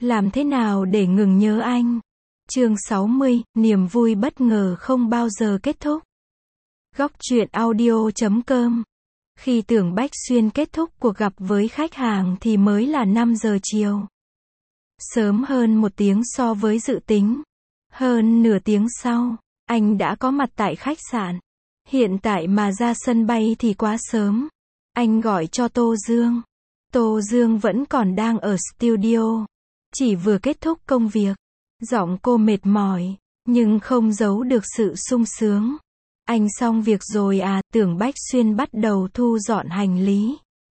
Làm thế nào để ngừng nhớ anh? Chương 60, niềm vui bất ngờ không bao giờ kết thúc. Góc truyện audio.com. Khi Tưởng Bách Xuyên kết thúc cuộc gặp với khách hàng thì mới là 5 giờ chiều. Sớm hơn 1 tiếng so với dự tính. Hơn nửa tiếng sau, anh đã có mặt tại khách sạn. Hiện tại mà ra sân bay thì quá sớm. Anh gọi cho Tô Dương. Tô Dương vẫn còn đang ở studio. Chỉ vừa kết thúc công việc. Giọng cô mệt mỏi, nhưng không giấu được sự sung sướng. Anh xong việc rồi à? Tưởng Bách Xuyên bắt đầu thu dọn hành lý.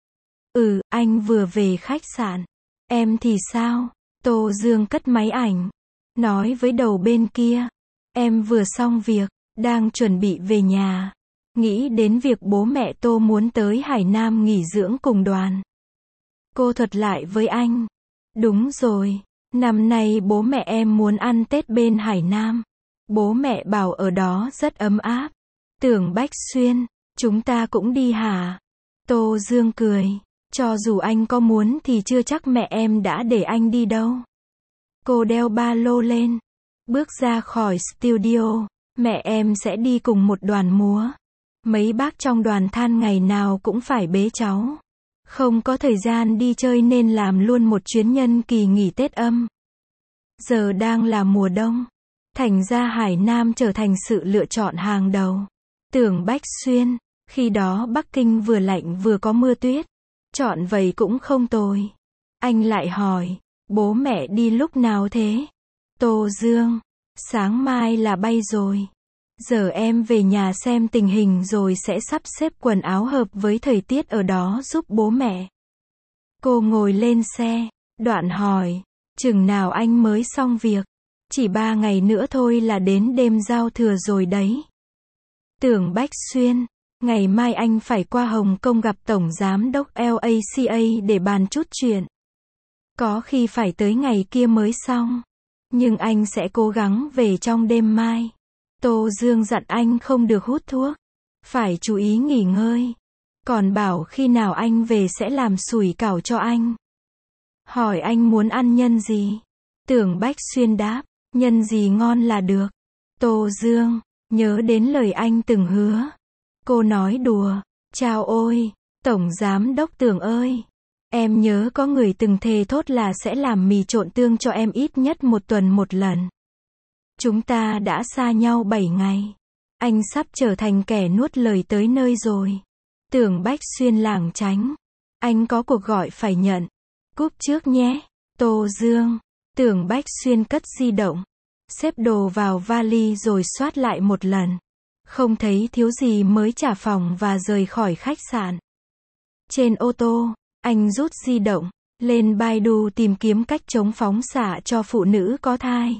Anh vừa về khách sạn. Em thì sao? Tô Dương cất máy ảnh. Nói với đầu bên kia. Em vừa xong việc, đang chuẩn bị về nhà. Nghĩ đến việc bố mẹ Tô muốn tới Hải Nam nghỉ dưỡng cùng đoàn. Cô thuật lại với anh. Đúng rồi, năm nay bố mẹ em muốn ăn Tết bên Hải Nam. Bố mẹ bảo ở đó rất ấm áp. Tưởng Bách Xuyên, chúng ta cũng đi hả? Tô Dương cười. Cho dù anh có muốn thì chưa chắc mẹ em đã để anh đi đâu. Cô đeo ba lô lên. Bước ra khỏi studio. Mẹ em sẽ đi cùng một đoàn múa. Mấy bác trong đoàn than ngày nào cũng phải bế cháu. Không có thời gian đi chơi nên làm luôn một chuyến nhân kỳ nghỉ Tết âm. Giờ đang là mùa đông. Thành ra Hải Nam trở thành sự lựa chọn hàng đầu. Tưởng Bách Xuyên, khi đó Bắc Kinh vừa lạnh vừa có mưa tuyết. Chọn vậy cũng không tồi. Anh lại hỏi, bố mẹ đi lúc nào thế? Tô Dương, sáng mai là bay rồi. Giờ em về nhà xem tình hình rồi sẽ sắp xếp quần áo hợp với thời tiết ở đó giúp bố mẹ. Cô ngồi lên xe, đoạn hỏi, chừng nào anh mới xong việc? Chỉ 3 ngày nữa thôi là đến đêm giao thừa rồi đấy. Tưởng Bách Xuyên, ngày mai anh phải qua Hồng Kông gặp Tổng Giám đốc LACA để bàn chút chuyện. Có khi phải tới ngày kia mới xong. Nhưng anh sẽ cố gắng về trong đêm mai. Tô Dương dặn anh không được hút thuốc. Phải chú ý nghỉ ngơi. Còn bảo khi nào anh về sẽ làm sủi cảo cho anh. Hỏi anh muốn ăn nhân gì? Tưởng Bách Xuyên đáp, nhân gì ngon là được. Tô Dương, nhớ đến lời anh từng hứa. Cô nói đùa, chao ôi, Tổng Giám đốc Tưởng ơi. Em nhớ có người từng thề thốt là sẽ làm mì trộn tương cho em ít nhất 1 tuần 1 lần. Chúng ta đã xa nhau 7 ngày. Anh sắp trở thành kẻ nuốt lời tới nơi rồi. Tưởng Bách Xuyên lảng tránh. Anh có cuộc gọi phải nhận. Cúp trước nhé. Tô Dương. Tưởng Bách Xuyên cất di động. Xếp đồ vào vali rồi soát lại một lần. Không thấy thiếu gì mới trả phòng và rời khỏi khách sạn. Trên ô tô, anh rút di động, lên Baidu tìm kiếm cách chống phóng xạ cho phụ nữ có thai.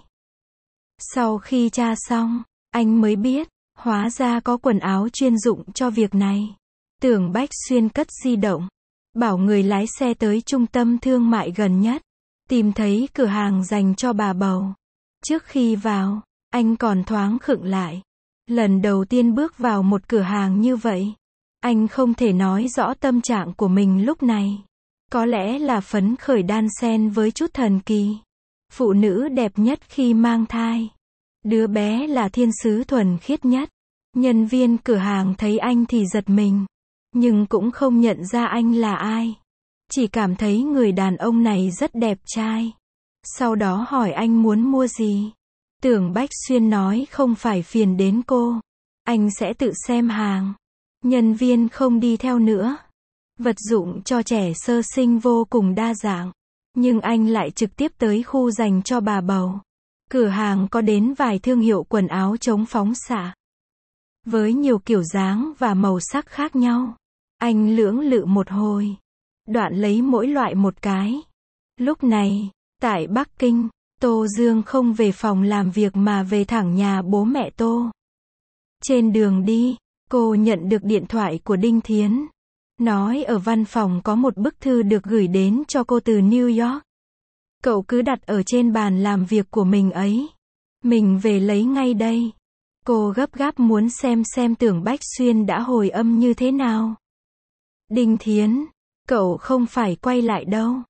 Sau khi tra xong, anh mới biết, hóa ra có quần áo chuyên dụng cho việc này. Tưởng Bách Xuyên cất di động, bảo người lái xe tới trung tâm thương mại gần nhất, tìm thấy cửa hàng dành cho bà bầu. Trước khi vào, anh còn thoáng khựng lại. Lần đầu tiên bước vào một cửa hàng như vậy, anh không thể nói rõ tâm trạng của mình lúc này. Có lẽ là phấn khởi đan xen với chút thần kỳ. Phụ nữ đẹp nhất khi mang thai. Đứa bé là thiên sứ thuần khiết nhất. Nhân viên cửa hàng thấy anh thì giật mình. Nhưng cũng không nhận ra anh là ai. Chỉ cảm thấy người đàn ông này rất đẹp trai. Sau đó hỏi anh muốn mua gì. Tưởng Bách Xuyên nói không phải phiền đến cô. Anh sẽ tự xem hàng. Nhân viên không đi theo nữa. Vật dụng cho trẻ sơ sinh vô cùng đa dạng. Nhưng anh lại trực tiếp tới khu dành cho bà bầu. Cửa hàng có đến vài thương hiệu quần áo chống phóng xạ. Với nhiều kiểu dáng và màu sắc khác nhau. Anh lưỡng lự một hồi. Đoạn lấy mỗi loại một cái. Lúc này, tại Bắc Kinh, Tô Dương không về phòng làm việc mà về thẳng nhà bố mẹ Tô. Trên đường đi, cô nhận được điện thoại của Đinh Thiến. Nói ở văn phòng có một bức thư được gửi đến cho cô từ New York. Cậu cứ đặt ở trên bàn làm việc của mình ấy. Mình về lấy ngay đây. Cô gấp gáp muốn xem Tưởng Bách Xuyên đã hồi âm như thế nào. Đinh Thiến, cậu không phải quay lại đâu.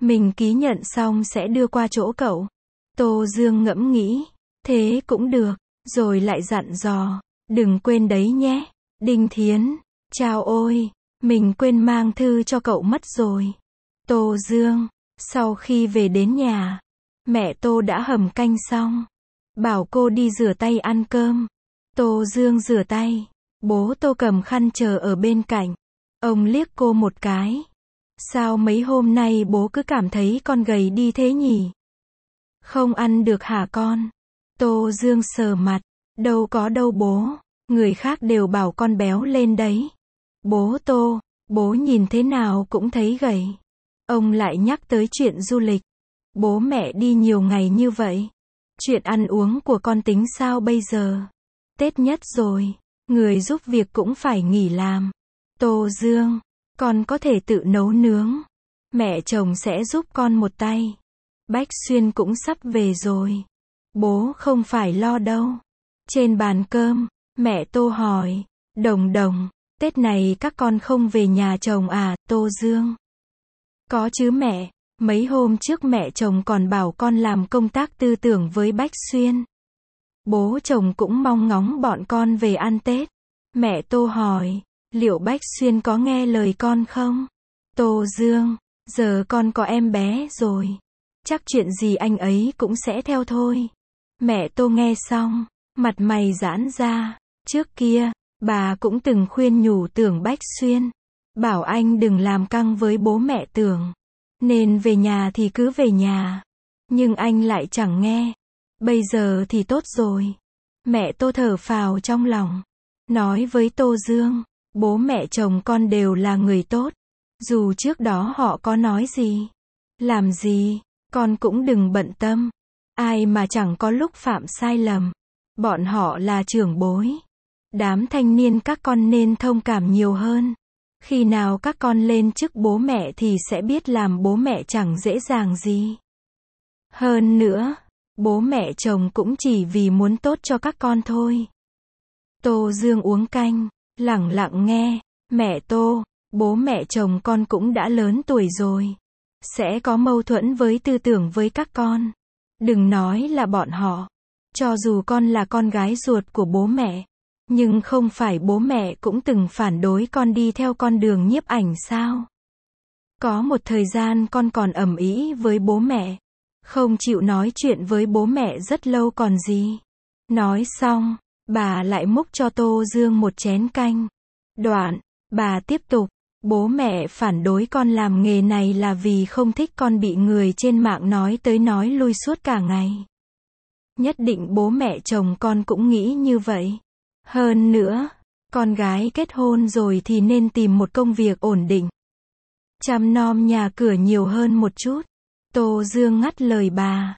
Mình ký nhận xong sẽ đưa qua chỗ cậu. Tô Dương ngẫm nghĩ. Thế cũng được. Rồi lại dặn dò. Đừng quên đấy nhé. Đinh Thiến. Chao ôi. Mình quên mang thư cho cậu mất rồi. Tô Dương. Sau khi về đến nhà, mẹ Tô đã hầm canh xong. Bảo cô đi rửa tay ăn cơm. Tô Dương rửa tay. Bố Tô cầm khăn chờ ở bên cạnh. Ông liếc cô một cái. Sao mấy hôm nay bố cứ cảm thấy con gầy đi thế nhỉ? Không ăn được hả con? Tô Dương sờ mặt. Đâu có đâu bố. Người khác đều bảo con béo lên đấy. Bố Tô, bố nhìn thế nào cũng thấy gầy. Ông lại nhắc tới chuyện du lịch. Bố mẹ đi nhiều ngày như vậy. Chuyện ăn uống của con tính sao bây giờ? Tết nhất rồi. Người giúp việc cũng phải nghỉ làm. Tô Dương, con có thể tự nấu nướng. Mẹ chồng sẽ giúp con một tay. Bách Xuyên cũng sắp về rồi. Bố không phải lo đâu. Trên bàn cơm, mẹ Tô hỏi. Đồng Đồng, Tết này các con không về nhà chồng à, Tô Dương? Có chứ mẹ. Mấy hôm trước mẹ chồng còn bảo con làm công tác tư tưởng với Bách Xuyên. Bố chồng cũng mong ngóng bọn con về ăn Tết. Mẹ Tô hỏi, liệu Bách Xuyên có nghe lời con không? Tô Dương, giờ con có em bé rồi. Chắc chuyện gì anh ấy cũng sẽ theo thôi. Mẹ Tô nghe xong, mặt mày giãn ra. Trước kia, bà cũng từng khuyên nhủ Tưởng Bách Xuyên. Bảo anh đừng làm căng với bố mẹ Tưởng. Nên về nhà thì cứ về nhà. Nhưng anh lại chẳng nghe. Bây giờ thì tốt rồi. Mẹ Tô thở phào trong lòng. Nói với Tô Dương, bố mẹ chồng con đều là người tốt. Dù trước đó họ có nói gì, làm gì, con cũng đừng bận tâm. Ai mà chẳng có lúc phạm sai lầm. Bọn họ là trưởng bối. Đám thanh niên các con nên thông cảm nhiều hơn. Khi nào các con lên chức bố mẹ thì sẽ biết làm bố mẹ chẳng dễ dàng gì. Hơn nữa, bố mẹ chồng cũng chỉ vì muốn tốt cho các con thôi. Tô Dương uống canh, lẳng lặng nghe. Mẹ Tô, bố mẹ chồng con cũng đã lớn tuổi rồi. Sẽ có mâu thuẫn với tư tưởng với các con. Đừng nói là bọn họ. Cho dù con là con gái ruột của bố mẹ. Nhưng không phải bố mẹ cũng từng phản đối con đi theo con đường nhiếp ảnh sao? Có một thời gian con còn ầm ĩ với bố mẹ. Không chịu nói chuyện với bố mẹ rất lâu còn gì. Nói xong, bà lại múc cho Tô Dương một chén canh. Đoạn, bà tiếp tục. Bố mẹ phản đối con làm nghề này là vì không thích con bị người trên mạng nói tới nói lui suốt cả ngày. Nhất định bố mẹ chồng con cũng nghĩ như vậy. Hơn nữa, con gái kết hôn rồi thì nên tìm một công việc ổn định. Chăm nom nhà cửa nhiều hơn một chút. Tô Dương ngắt lời bà.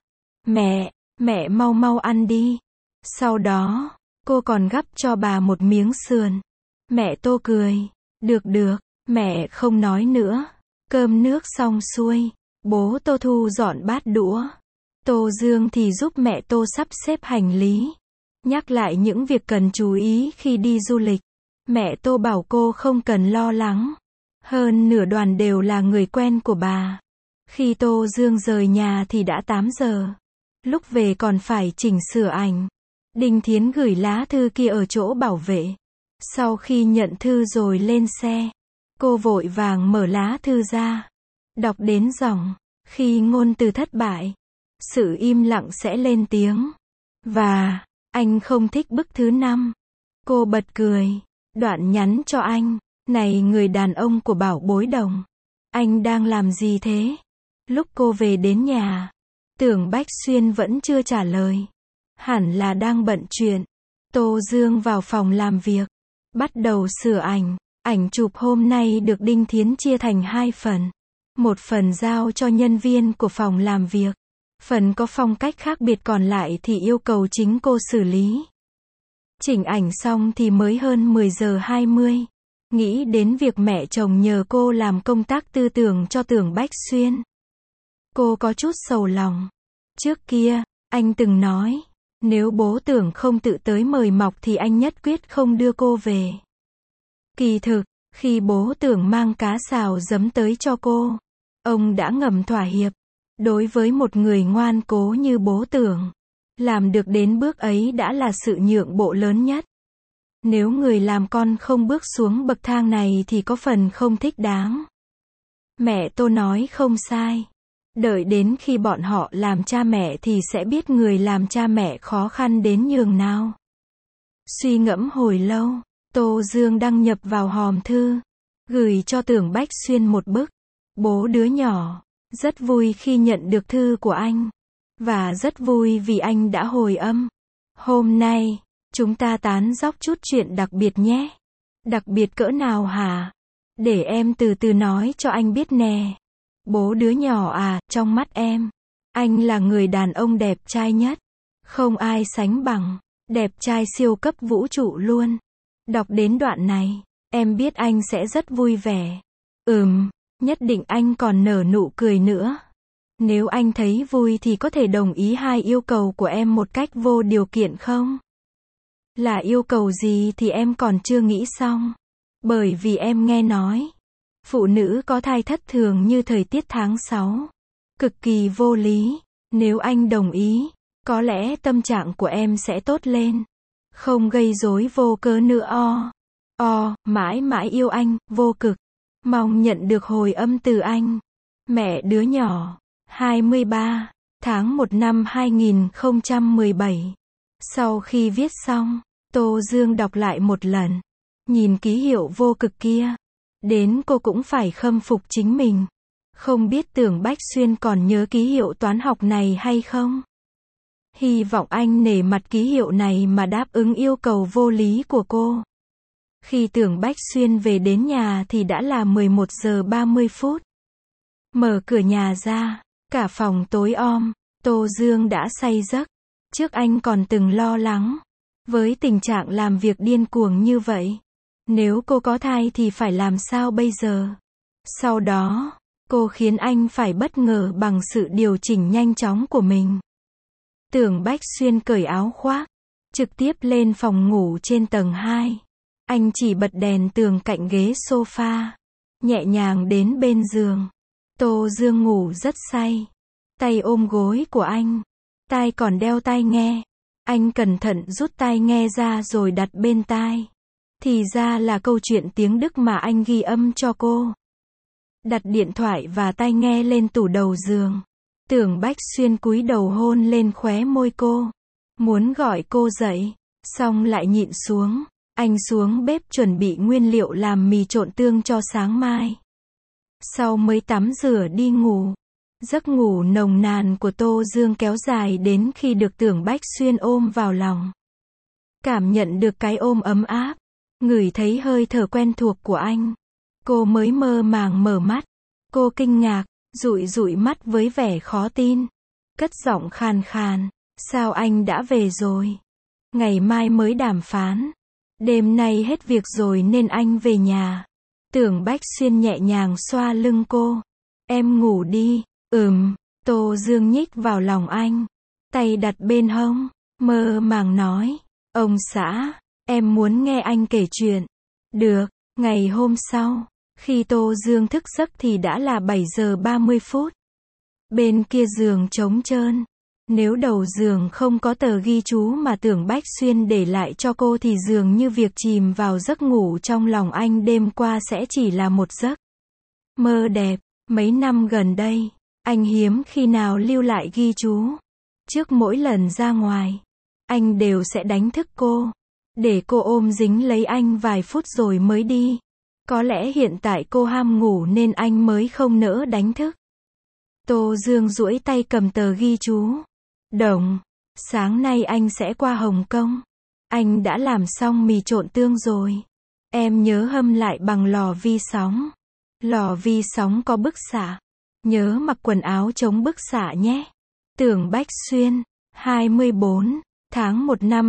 Mẹ mau mau ăn đi. Sau đó, cô còn gắp cho bà một miếng sườn. Mẹ Tô cười. Được, mẹ không nói nữa. Cơm nước xong xuôi, bố Tô thu dọn bát đũa. Tô Dương thì giúp mẹ Tô sắp xếp hành lý. Nhắc lại những việc cần chú ý khi đi du lịch. Mẹ Tô bảo cô không cần lo lắng. Hơn nửa đoàn đều là người quen của bà. Khi Tô Dương rời nhà thì đã 8 giờ. Lúc về còn phải chỉnh sửa ảnh. Đinh Thiến gửi lá thư kia ở chỗ bảo vệ. Sau khi nhận thư rồi lên xe, cô vội vàng mở lá thư ra. Đọc đến dòng, khi ngôn từ thất bại, sự im lặng sẽ lên tiếng. Và, anh không thích bức thứ 5. Cô bật cười. Đoạn nhắn cho anh. Này người đàn ông của Bảo Bối Đồng. Anh đang làm gì thế? Lúc cô về đến nhà, Tưởng Bách Xuyên vẫn chưa trả lời. Hẳn là đang bận chuyện. Tô Dương vào phòng làm việc. Bắt đầu sửa ảnh. Ảnh chụp hôm nay được Đinh Thiến chia thành 2 phần. Một phần giao cho nhân viên của phòng làm việc. Phần có phong cách khác biệt còn lại thì yêu cầu chính cô xử lý. Chỉnh ảnh xong thì mới hơn 10 giờ 20. Nghĩ đến việc mẹ chồng nhờ cô làm công tác tư tưởng cho Tưởng Bách Xuyên. Cô có chút sầu lòng. Trước kia, anh từng nói, nếu bố Tưởng không tự tới mời mọc thì anh nhất quyết không đưa cô về. Kỳ thực, khi bố Tưởng mang cá xào giấm tới cho cô, Ông đã ngầm thỏa hiệp. Đối với một người ngoan cố như bố Tưởng, làm được đến bước ấy đã là sự nhượng bộ lớn nhất. Nếu người làm con không bước xuống bậc thang này thì có phần không thích đáng. Mẹ Tô nói không sai. Đợi đến khi bọn họ làm cha mẹ thì sẽ biết người làm cha mẹ khó khăn đến nhường nào. Suy ngẫm hồi lâu, Tô Dương đăng nhập vào hòm thư, gửi cho Tưởng Bách Xuyên một bức. Bố đứa nhỏ, rất vui khi nhận được thư của anh. Và rất vui vì anh đã hồi âm. Hôm nay, chúng ta tán dóc chút chuyện đặc biệt nhé. Đặc biệt cỡ nào hả? Để em từ từ nói cho anh biết nè. Bố đứa nhỏ à, trong mắt em, anh là người đàn ông đẹp trai nhất. Không ai sánh bằng. Đẹp trai siêu cấp vũ trụ luôn. Đọc đến đoạn này, em biết anh sẽ rất vui vẻ. Nhất định anh còn nở nụ cười nữa. Nếu anh thấy vui thì có thể đồng ý hai yêu cầu của em một cách vô điều kiện không? Là yêu cầu gì thì em còn chưa nghĩ xong. Bởi vì em nghe nói, phụ nữ có thai thất thường như thời tiết tháng 6. Cực kỳ vô lý. Nếu anh đồng ý, có lẽ tâm trạng của em sẽ tốt lên. Không gây rối vô cớ nữa. Mãi mãi yêu anh, vô cực. Mong nhận được hồi âm từ anh. Mẹ đứa nhỏ. 23 tháng 1 năm 2017. Sau khi viết xong, Tô Dương đọc lại một lần. Nhìn ký hiệu vô cực kia. Đến cô cũng phải khâm phục chính mình. Không biết Tưởng Bách Xuyên còn nhớ ký hiệu toán học này hay không? Hy vọng anh nể mặt ký hiệu này mà đáp ứng yêu cầu vô lý của cô. Khi Tưởng Bách Xuyên về đến nhà thì đã là 11 giờ 30 phút. Mở cửa nhà ra, cả phòng tối om, Tô Dương đã say giấc. Trước anh còn từng lo lắng. Với tình trạng làm việc điên cuồng như vậy, nếu cô có thai thì phải làm sao bây giờ? Sau đó, cô khiến anh phải bất ngờ bằng sự điều chỉnh nhanh chóng của mình. Tưởng Bách Xuyên cởi áo khoác, trực tiếp lên phòng ngủ trên tầng 2. Anh chỉ bật đèn tường cạnh ghế sofa, nhẹ nhàng đến bên giường. Tô Dương ngủ rất say, tay ôm gối của anh, tai còn đeo tai nghe. Anh cẩn thận rút tai nghe ra rồi đặt bên tai. Thì ra là câu chuyện tiếng Đức mà anh ghi âm cho cô. Đặt điện thoại và tai nghe lên tủ đầu giường. Tưởng Bách Xuyên cúi đầu hôn lên khóe môi cô. Muốn gọi cô dậy, xong lại nhịn xuống. Anh xuống bếp chuẩn bị nguyên liệu làm mì trộn tương cho sáng mai. Sau mới tắm rửa đi ngủ. Giấc ngủ nồng nàn của Tô Dương kéo dài đến khi được Tưởng Bách Xuyên ôm vào lòng. Cảm nhận được cái ôm ấm áp, ngửi thấy hơi thở quen thuộc của anh. Cô mới mơ màng mở mắt. Cô kinh ngạc, dụi mắt với vẻ khó tin. Cất giọng khàn khàn, sao anh đã về rồi? Ngày mai mới đàm phán. Đêm nay hết việc rồi nên anh về nhà. Tưởng Bách Xuyên nhẹ nhàng xoa lưng cô. Em ngủ đi. Tô Dương nhích vào lòng anh. Tay đặt bên hông. Mơ màng nói. Ông xã, em muốn nghe anh kể chuyện. Được. Ngày hôm sau, khi Tô Dương thức giấc thì đã là 7 giờ 30 phút. Bên kia giường trống trơn. Nếu đầu giường không có tờ ghi chú mà Tưởng Bách Xuyên để lại cho cô thì dường như việc chìm vào giấc ngủ trong lòng anh đêm qua sẽ chỉ là một giấc mơ đẹp. Mấy năm gần đây, anh hiếm khi nào lưu lại ghi chú. Trước mỗi lần ra ngoài, anh đều sẽ đánh thức cô, để cô ôm dính lấy anh vài phút rồi mới đi. Có lẽ hiện tại cô ham ngủ nên anh mới không nỡ đánh thức. Tô Dương duỗi tay cầm tờ ghi chú. Đồng, sáng nay anh sẽ qua Hồng Kông. Anh đã làm xong mì trộn tương rồi. Em nhớ hâm lại bằng lò vi sóng. Lò vi sóng có bức xạ. Nhớ mặc quần áo chống bức xạ nhé. Tưởng Bách Xuyên, 24 tháng 1 năm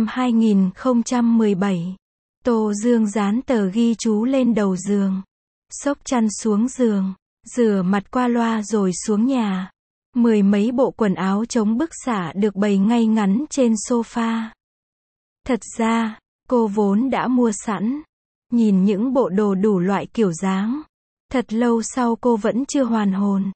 2017. Tô Dương dán tờ ghi chú lên đầu giường. Xốc chăn xuống giường, rửa mặt qua loa rồi xuống nhà. 10 mấy bộ quần áo chống bức xạ được bày ngay ngắn trên sofa. Thật ra, cô vốn đã mua sẵn. Nhìn những bộ đồ đủ loại kiểu dáng. Thật lâu sau cô vẫn chưa hoàn hồn.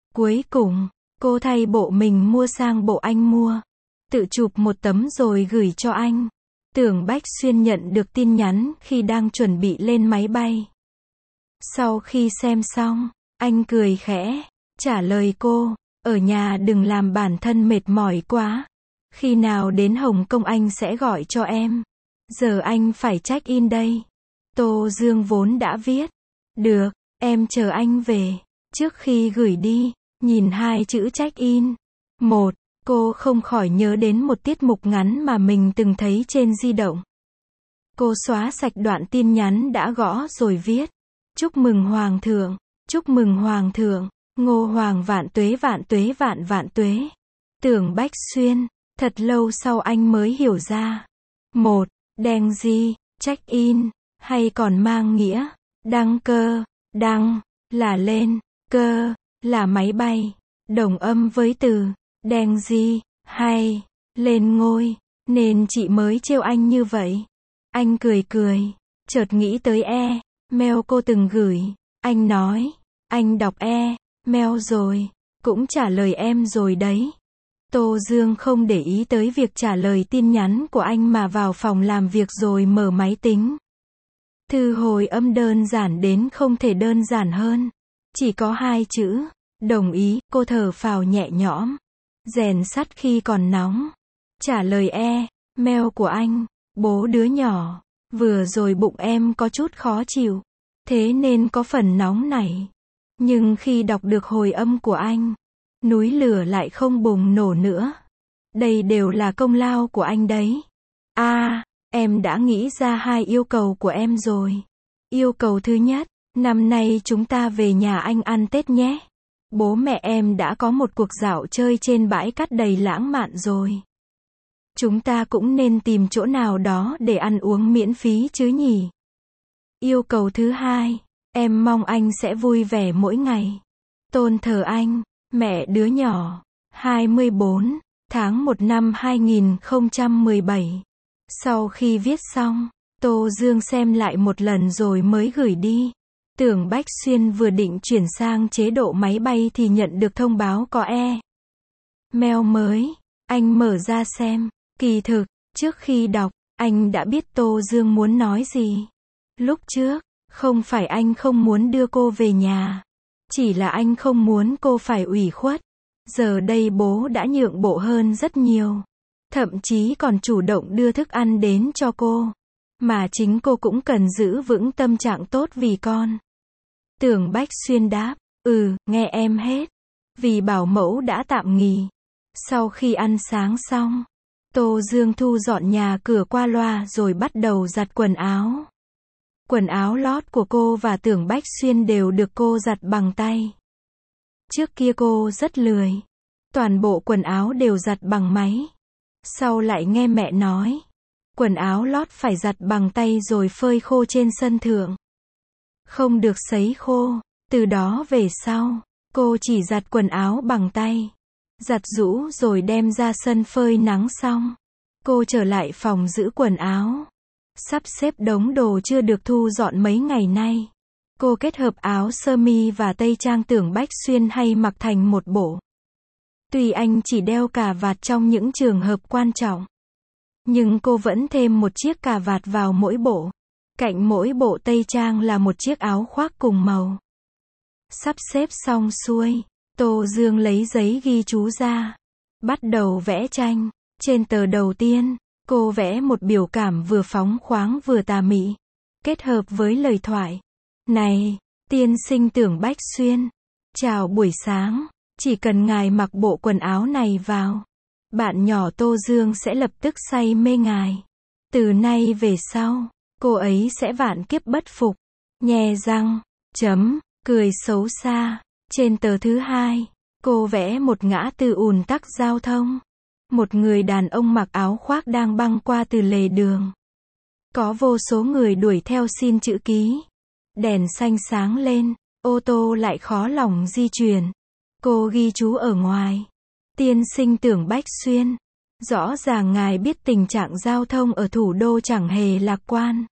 Cuối cùng, cô thay bộ mình mua sang bộ anh mua. Tự chụp một tấm rồi gửi cho anh. Tưởng Bách Xuyên nhận được tin nhắn khi đang chuẩn bị lên máy bay. Sau khi xem xong, anh cười khẽ, trả lời cô, ở nhà đừng làm bản thân mệt mỏi quá. Khi nào đến Hồng Kông anh sẽ gọi cho em. Giờ anh phải check in đây. Tô Dương vốn đã viết. Được, em chờ anh về. Trước khi gửi đi, nhìn hai chữ check in. Cô không khỏi nhớ đến một tiết mục ngắn mà mình từng thấy trên di động. Cô xóa sạch đoạn tin nhắn đã gõ rồi viết. Chúc mừng Hoàng thượng, chúc mừng Hoàng thượng, Ngô Hoàng vạn tuế vạn tuế vạn vạn tuế. Tưởng Bách Xuyên, thật lâu sau anh mới hiểu ra. Đèn gì, check in, hay còn mang nghĩa, đăng cơ, đăng, là lên, cơ, là máy bay, đồng âm với từ, đèn gì, hay, lên ngôi, nên chị mới trêu anh như vậy. Anh cười, chợt nghĩ tới mail cô từng gửi, anh nói, anh đọc mail rồi, cũng trả lời em rồi đấy. Tô Dương không để ý tới việc trả lời tin nhắn của anh mà vào phòng làm việc rồi mở máy tính. Thư hồi âm đơn giản đến không thể đơn giản hơn. Chỉ có 2 chữ, đồng ý, cô thở phào nhẹ nhõm. Rèn sắt khi còn nóng. Trả lời mail của anh, bố đứa nhỏ, vừa rồi bụng em có chút khó chịu, thế nên có phần nóng nảy. Nhưng khi đọc được hồi âm của anh, núi lửa lại không bùng nổ nữa. Đây đều là công lao của anh đấy. Em đã nghĩ ra 2 yêu cầu của em rồi. Yêu cầu thứ nhất, năm nay chúng ta về nhà anh ăn Tết nhé. Bố mẹ em đã có một cuộc dạo chơi trên bãi cát đầy lãng mạn rồi. Chúng ta cũng nên tìm chỗ nào đó để ăn uống miễn phí chứ nhỉ. Yêu cầu thứ hai, em mong anh sẽ vui vẻ mỗi ngày. Tôn thờ anh, mẹ đứa nhỏ. 24 tháng 1 năm 2017. Sau khi viết xong, Tô Dương xem lại một lần rồi mới gửi đi. Tưởng Bách Xuyên vừa định chuyển sang chế độ máy bay thì nhận được thông báo có mail mới. Anh mở ra xem. Kỳ thực, trước khi đọc, anh đã biết Tô Dương muốn nói gì. Lúc trước, không phải anh không muốn đưa cô về nhà. Chỉ là anh không muốn cô phải ủy khuất. Giờ đây bố đã nhượng bộ hơn rất nhiều. Thậm chí còn chủ động đưa thức ăn đến cho cô. Mà chính cô cũng cần giữ vững tâm trạng tốt vì con. Tưởng Bách Xuyên đáp, nghe em hết. Vì bảo mẫu đã tạm nghỉ. Sau khi ăn sáng xong, Tô Dương thu dọn nhà cửa qua loa rồi bắt đầu giặt quần áo. Quần áo lót của cô và Tưởng Bách Xuyên đều được cô giặt bằng tay. Trước kia cô rất lười. Toàn bộ quần áo đều giặt bằng máy. Sau lại nghe mẹ nói, quần áo lót phải giặt bằng tay rồi phơi khô trên sân thượng. Không được sấy khô. Từ đó về sau, cô chỉ giặt quần áo bằng tay. Giặt giũ rồi đem ra sân phơi nắng xong. Cô trở lại phòng giữ quần áo. Sắp xếp đống đồ chưa được thu dọn mấy ngày nay. Cô kết hợp áo sơ mi và tây trang Tưởng Bách Xuyên hay mặc thành một bộ. Tuy anh chỉ đeo cà vạt trong những trường hợp quan trọng, nhưng cô vẫn thêm một chiếc cà vạt vào mỗi bộ. Cạnh mỗi bộ tây trang là một chiếc áo khoác cùng màu. Sắp xếp xong xuôi, Tô Dương lấy giấy ghi chú ra. Bắt đầu vẽ tranh. Trên tờ đầu tiên, cô vẽ một biểu cảm vừa phóng khoáng vừa tà mị. Kết hợp với lời thoại. Này, tiên sinh Tưởng Bách Xuyên. Chào buổi sáng. Chỉ cần ngài mặc bộ quần áo này vào, bạn nhỏ Tô Dương sẽ lập tức say mê ngài. Từ nay về sau, cô ấy sẽ vạn kiếp bất phục. Nhe răng, cười xấu xa. Trên tờ thứ hai, cô vẽ một ngã tư ùn tắc giao thông. Một người đàn ông mặc áo khoác đang băng qua từ lề đường. Có vô số người đuổi theo xin chữ ký. Đèn xanh sáng lên, ô tô lại khó lòng di chuyển. Cô ghi chú ở ngoài. Tiên sinh Tưởng Bách Xuyên. Rõ ràng ngài biết tình trạng giao thông ở thủ đô chẳng hề lạc quan.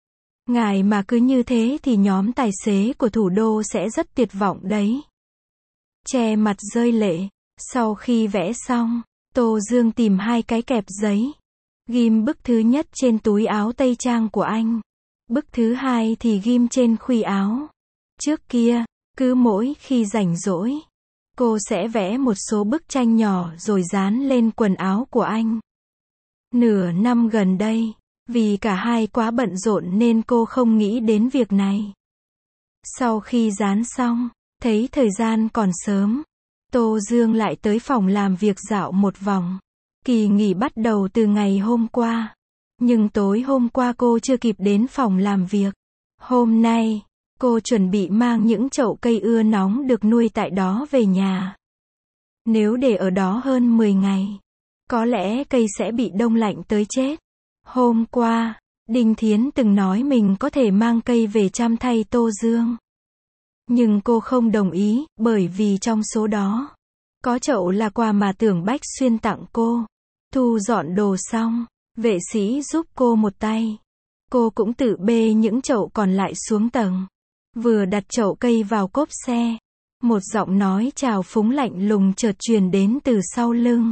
Ngài mà cứ như thế thì nhóm tài xế của thủ đô sẽ rất tuyệt vọng đấy. che mặt rơi lệ. Sau khi vẽ xong, Tô Dương tìm 2 cái kẹp giấy, ghim bức thứ nhất trên túi áo tây trang của anh. Bức thứ 2 thì ghim trên khuy áo. Trước kia, cứ mỗi khi rảnh rỗi, cô sẽ vẽ một số bức tranh nhỏ rồi dán lên quần áo của anh. Nửa năm gần đây, vì cả hai quá bận rộn nên cô không nghĩ đến việc này. Sau khi dán xong, thấy thời gian còn sớm, Tô Dương lại tới phòng làm việc dạo một vòng. Kỳ nghỉ bắt đầu từ ngày hôm qua. Nhưng tối hôm qua cô chưa kịp đến phòng làm việc. Hôm nay, cô chuẩn bị mang những chậu cây ưa nóng được nuôi tại đó về nhà. Nếu để ở đó hơn 10 ngày, có lẽ cây sẽ bị đông lạnh tới chết. Hôm qua, Đinh Thiến từng nói mình có thể mang cây về chăm thay Tô Dương. Nhưng cô không đồng ý, bởi vì trong số đó, có chậu là quà mà Tưởng Bách Xuyên tặng cô. Thu dọn đồ xong, vệ sĩ giúp cô một tay. Cô cũng tự bê những chậu còn lại xuống tầng. Vừa đặt chậu cây vào cốp xe, một giọng nói chào phúng lạnh lùng chợt truyền đến từ sau lưng.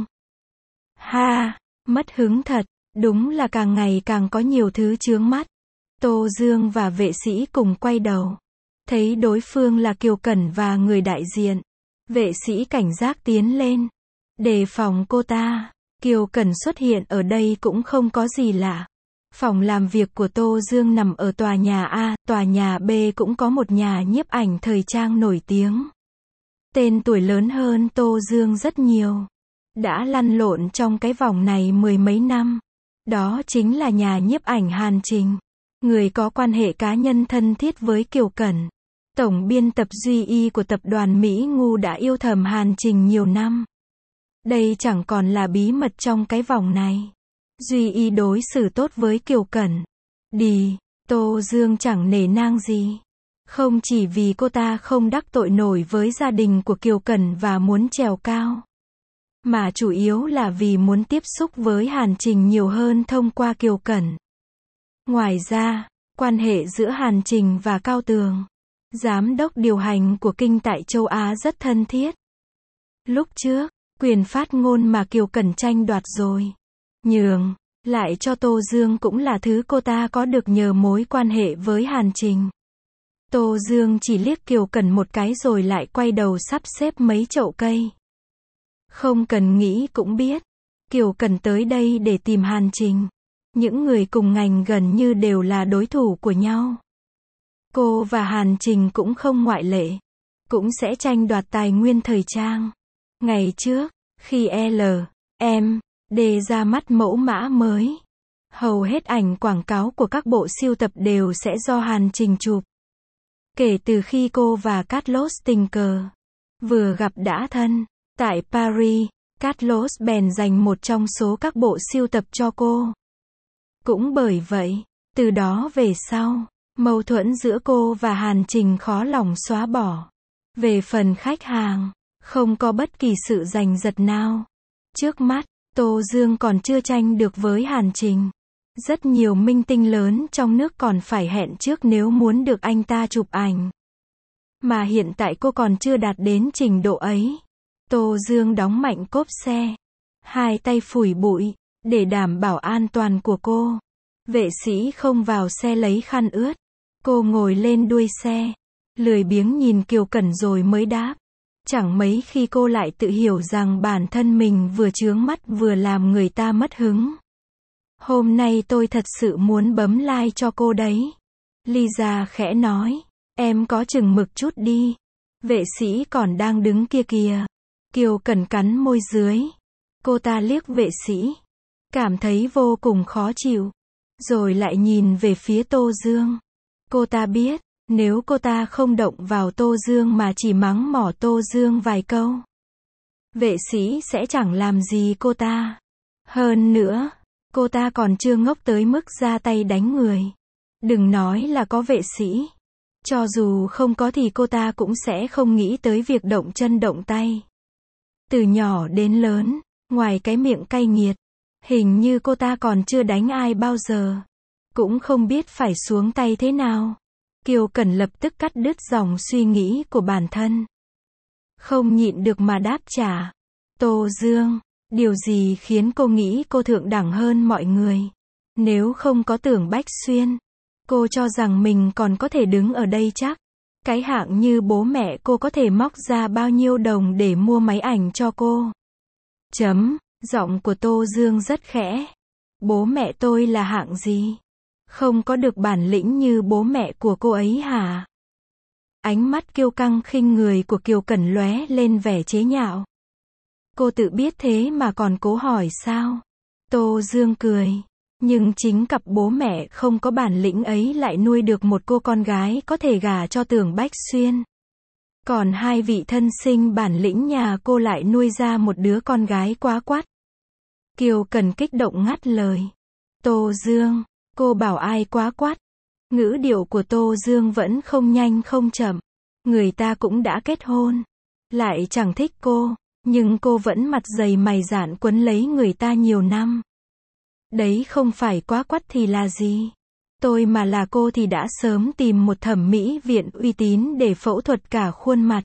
Ha, mất hứng thật, đúng là càng ngày càng có nhiều thứ chướng mắt. Tô Dương và vệ sĩ cùng quay đầu. Thấy đối phương là Kiều Cẩn và người đại diện. Vệ sĩ cảnh giác tiến lên, đề phòng cô ta. Kiều Cẩn xuất hiện ở đây cũng không có gì lạ. Phòng làm việc của Tô Dương nằm ở tòa nhà A, tòa nhà B cũng có một nhà nhiếp ảnh thời trang nổi tiếng. Tên tuổi lớn hơn Tô Dương rất nhiều. Đã lăn lộn trong cái vòng này 10 mấy năm. Đó chính là nhà nhiếp ảnh Hàn Trình. Người có quan hệ cá nhân thân thiết với Kiều Cẩn. Tổng biên tập Duy Y của tập đoàn Mỹ Ngu đã yêu thầm Hàn Trình nhiều năm. Đây chẳng còn là bí mật trong cái vòng này. Duy Y đối xử tốt với Kiều Cẩn. Tô Dương chẳng nể nang gì. Không chỉ vì cô ta không đắc tội nổi với gia đình của Kiều Cẩn và muốn trèo cao, mà chủ yếu là vì muốn tiếp xúc với Hàn Trình nhiều hơn thông qua Kiều Cẩn. Ngoài ra, quan hệ giữa Hàn Trình và Cao Tường, giám đốc điều hành của Kinh tại châu Á rất thân thiết. Lúc trước, quyền phát ngôn mà Kiều Cẩn tranh đoạt rồi, nhường lại cho Tô Dương cũng là thứ cô ta có được nhờ mối quan hệ với Hàn Trình. Tô Dương chỉ liếc Kiều Cẩn một cái rồi lại quay đầu sắp xếp mấy chậu cây. Không cần nghĩ cũng biết, Kiều Cẩn tới đây để tìm Hàn Trình. Những người cùng ngành gần như đều là đối thủ của nhau. Cô và Hàn Trình cũng không ngoại lệ. Cũng sẽ tranh đoạt tài nguyên thời trang. Ngày trước, khi LMD ra mắt mẫu mã mới, hầu hết ảnh quảng cáo của các bộ sưu tập đều sẽ do Hàn Trình chụp. Kể từ khi cô và Carlos tình cờ vừa gặp đã thân, tại Paris, Carlos bèn dành một trong số các bộ sưu tập cho cô. Cũng bởi vậy, từ đó về sau, mâu thuẫn giữa cô và Hàn Trình khó lòng xóa bỏ. Về phần khách hàng, không có bất kỳ sự giành giật nào. Trước mắt, Tô Dương còn chưa tranh được với Hàn Trình. Rất nhiều minh tinh lớn trong nước còn phải hẹn trước nếu muốn được anh ta chụp ảnh. Mà hiện tại cô còn chưa đạt đến trình độ ấy. Tô Dương đóng mạnh cốp xe. Hai tay phủi bụi, để đảm bảo an toàn của cô. Vệ sĩ không vào xe lấy khăn ướt. Cô ngồi lên đuôi xe, lười biếng nhìn Kiều Cẩn rồi mới đáp. Chẳng mấy khi cô lại tự hiểu rằng bản thân mình vừa chướng mắt vừa làm người ta mất hứng. Hôm nay tôi thật sự muốn bấm like cho cô đấy. Lisa khẽ nói. Em có chừng mực chút đi. Vệ sĩ còn đang đứng kia kìa. Kiều Cẩn cắn môi dưới. Cô ta liếc vệ sĩ, cảm thấy vô cùng khó chịu. Rồi lại nhìn về phía Tô Dương. Cô ta biết, nếu cô ta không động vào Tô Dương mà chỉ mắng mỏ Tô Dương vài câu, vệ sĩ sẽ chẳng làm gì cô ta. Hơn nữa, cô ta còn chưa ngốc tới mức ra tay đánh người. Đừng nói là có vệ sĩ. Cho dù không có thì cô ta cũng sẽ không nghĩ tới việc động chân động tay. Từ nhỏ đến lớn, ngoài cái miệng cay nghiệt, hình như cô ta còn chưa đánh ai bao giờ. Cũng không biết phải xuống tay thế nào. Kiều Cẩn lập tức cắt đứt dòng suy nghĩ của bản thân. Không nhịn được mà đáp trả. Tô Dương, điều gì khiến cô nghĩ cô thượng đẳng hơn mọi người? Nếu không có Tưởng Bách Xuyên, cô cho rằng mình còn có thể đứng ở đây chắc. Cái hạng như bố mẹ cô có thể móc ra bao nhiêu đồng để mua máy ảnh cho cô. Giọng của Tô Dương rất khẽ. Bố mẹ tôi là hạng gì? Không có được bản lĩnh như bố mẹ của cô ấy hả? Ánh mắt kiêu căng khinh người của Kiều Cẩn lóe lên vẻ chế nhạo. Cô tự biết thế mà còn cố hỏi sao? Tô Dương cười. Nhưng chính cặp bố mẹ không có bản lĩnh ấy lại nuôi được một cô con gái có thể gả cho Tưởng Bách Xuyên. Còn hai vị thân sinh bản lĩnh nhà cô lại nuôi ra một đứa con gái quá quắt. Kiều Cẩn kích động ngắt lời. Tô Dương, cô bảo ai quá quắt? Ngữ điệu của Tô Dương vẫn không nhanh không chậm. Người ta cũng đã kết hôn. Lại chẳng thích cô, nhưng cô vẫn mặt dày mày dạn quấn lấy người ta nhiều năm. Đấy không phải quá quắt thì là gì? Tôi mà là cô thì đã sớm tìm một thẩm mỹ viện uy tín để phẫu thuật cả khuôn mặt.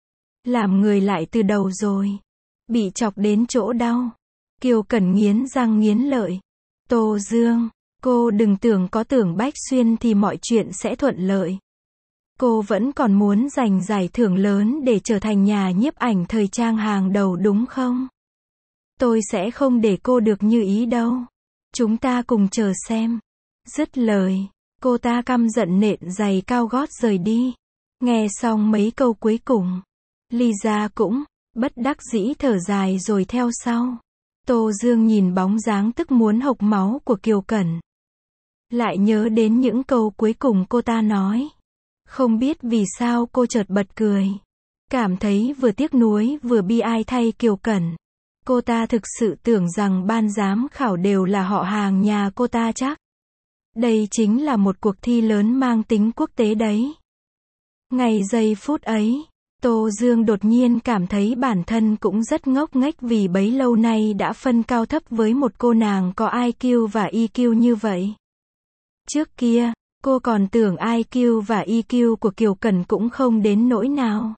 Làm người lại từ đầu rồi. Bị chọc đến chỗ đau. Kiều Cẩn nghiến răng nghiến lợi. Tô Dương, cô đừng tưởng có Tưởng Bách Xuyên thì mọi chuyện sẽ thuận lợi. Cô vẫn còn muốn giành giải thưởng lớn để trở thành nhà nhiếp ảnh thời trang hàng đầu đúng không? Tôi sẽ không để cô được như ý đâu. Chúng ta cùng chờ xem. Dứt lời, cô ta căm giận nện giày cao gót rời đi. Nghe xong mấy câu cuối cùng, Lisa cũng bất đắc dĩ thở dài rồi theo sau. Tô Dương nhìn bóng dáng tức muốn hộc máu của Kiều Cẩn. Lại nhớ đến những câu cuối cùng cô ta nói. Không biết vì sao cô chợt bật cười. Cảm thấy vừa tiếc nuối vừa bi ai thay Kiều Cẩn. Cô ta thực sự tưởng rằng ban giám khảo đều là họ hàng nhà cô ta chắc. Đây chính là một cuộc thi lớn mang tính quốc tế đấy. Ngay giây phút ấy, Tô Dương đột nhiên cảm thấy bản thân cũng rất ngốc nghếch vì bấy lâu nay đã phân cao thấp với một cô nàng có IQ và EQ như vậy. Trước kia, cô còn tưởng IQ và EQ của Kiều Cẩn cũng không đến nỗi nào.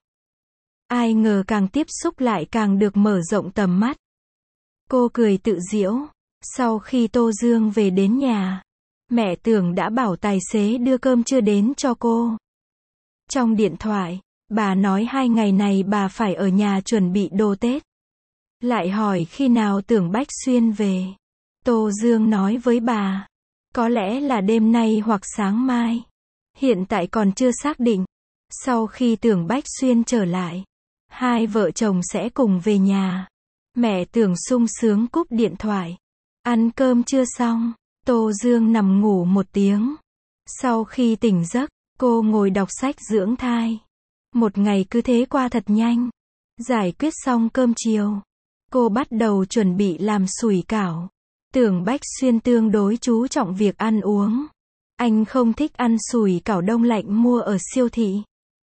Ai ngờ càng tiếp xúc lại càng được mở rộng tầm mắt. Cô cười tự giễu. Sau khi Tô Dương về đến nhà, mẹ Tưởng đã bảo tài xế đưa cơm trưa đến cho cô. Trong điện thoại, bà nói 2 ngày này bà phải ở nhà chuẩn bị đồ Tết. Lại hỏi khi nào Tưởng Bách Xuyên về. Tô Dương nói với bà, có lẽ là đêm nay hoặc sáng mai. Hiện tại còn chưa xác định. Sau khi Tưởng Bách Xuyên trở lại, hai vợ chồng sẽ cùng về nhà. Mẹ Tưởng sung sướng cúp điện thoại. Ăn cơm chưa xong, Tô Dương nằm ngủ một tiếng. Sau khi tỉnh giấc, cô ngồi đọc sách dưỡng thai. Một ngày cứ thế qua thật nhanh. Giải quyết xong cơm chiều, cô bắt đầu chuẩn bị làm sủi cảo. Tưởng Bách Xuyên tương đối chú trọng việc ăn uống. Anh không thích ăn sủi cảo đông lạnh mua ở siêu thị.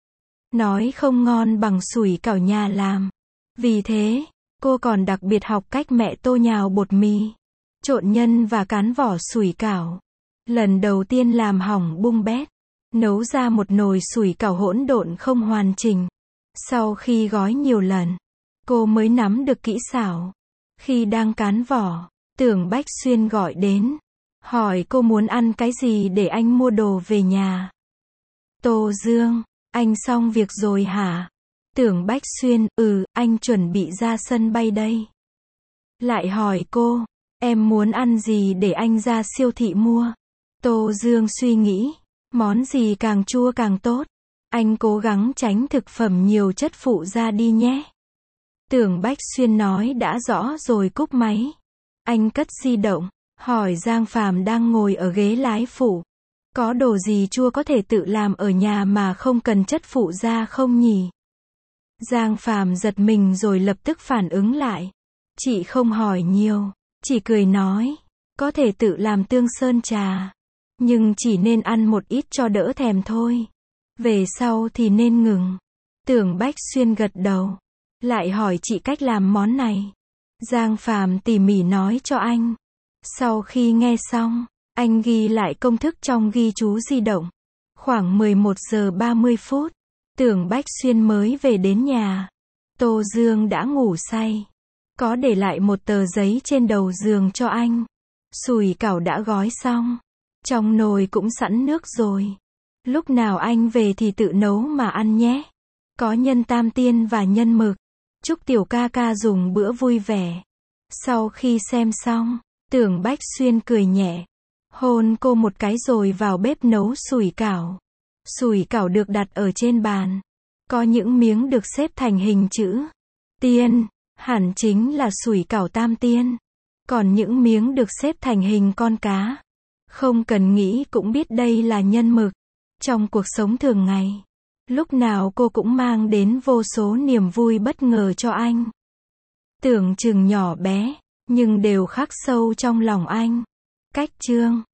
Nói không ngon bằng sủi cảo nhà làm. Vì thế, cô còn đặc biệt học cách mẹ tô nhào bột mì, trộn nhân và cán vỏ sủi cảo. Lần đầu tiên làm hỏng bung bét, nấu ra một nồi sủi cảo hỗn độn không hoàn chỉnh. Sau khi gói nhiều lần, cô mới nắm được kỹ xảo. Khi đang cán vỏ, Tưởng Bách Xuyên gọi đến, hỏi cô muốn ăn cái gì để anh mua đồ về nhà. Tô Dương, anh xong việc rồi hả? Tưởng Bách Xuyên, anh chuẩn bị ra sân bay đây. Lại hỏi cô, em muốn ăn gì để anh ra siêu thị mua? Tô Dương suy nghĩ, món gì càng chua càng tốt. Anh cố gắng tránh thực phẩm nhiều chất phụ ra đi nhé. Tưởng Bách Xuyên nói đã rõ rồi cúp máy. Anh cất di động, hỏi Giang Phàm đang ngồi ở ghế lái phụ. Có đồ gì chua có thể tự làm ở nhà mà không cần chất phụ ra không nhỉ? Giang Phàm giật mình rồi lập tức phản ứng lại. Chị không hỏi nhiều, chỉ cười nói, có thể tự làm tương sơn trà. Nhưng chỉ nên ăn một ít cho đỡ thèm thôi. Về sau thì nên ngừng. Tưởng Bách Xuyên gật đầu. Lại hỏi chị cách làm món này. Giang Phàm tỉ mỉ nói cho anh. Sau khi nghe xong, anh ghi lại công thức trong ghi chú di động. Khoảng 11 giờ 30 phút, Tưởng Bách Xuyên mới về đến nhà. Tô Dương đã ngủ say. Có để lại một tờ giấy trên đầu giường cho anh. Sủi cảo đã gói xong. Trong nồi cũng sẵn nước rồi. Lúc nào anh về thì tự nấu mà ăn nhé. Có nhân tam tiên và nhân mực. Chúc tiểu ca ca dùng bữa vui vẻ. Sau khi xem xong, Tưởng Bách Xuyên cười nhẹ. Hôn cô một cái rồi vào bếp nấu sủi cảo. Sủi cảo được đặt ở trên bàn. Có những miếng được xếp thành hình chữ tiên, hẳn chính là sủi cảo tam tiên. Còn những miếng được xếp thành hình con cá. Không cần nghĩ cũng biết đây là nhân mực. Trong cuộc sống thường ngày, lúc nào cô cũng mang đến vô số niềm vui bất ngờ cho anh. Tưởng chừng nhỏ bé, nhưng đều khắc sâu trong lòng anh. Cách chương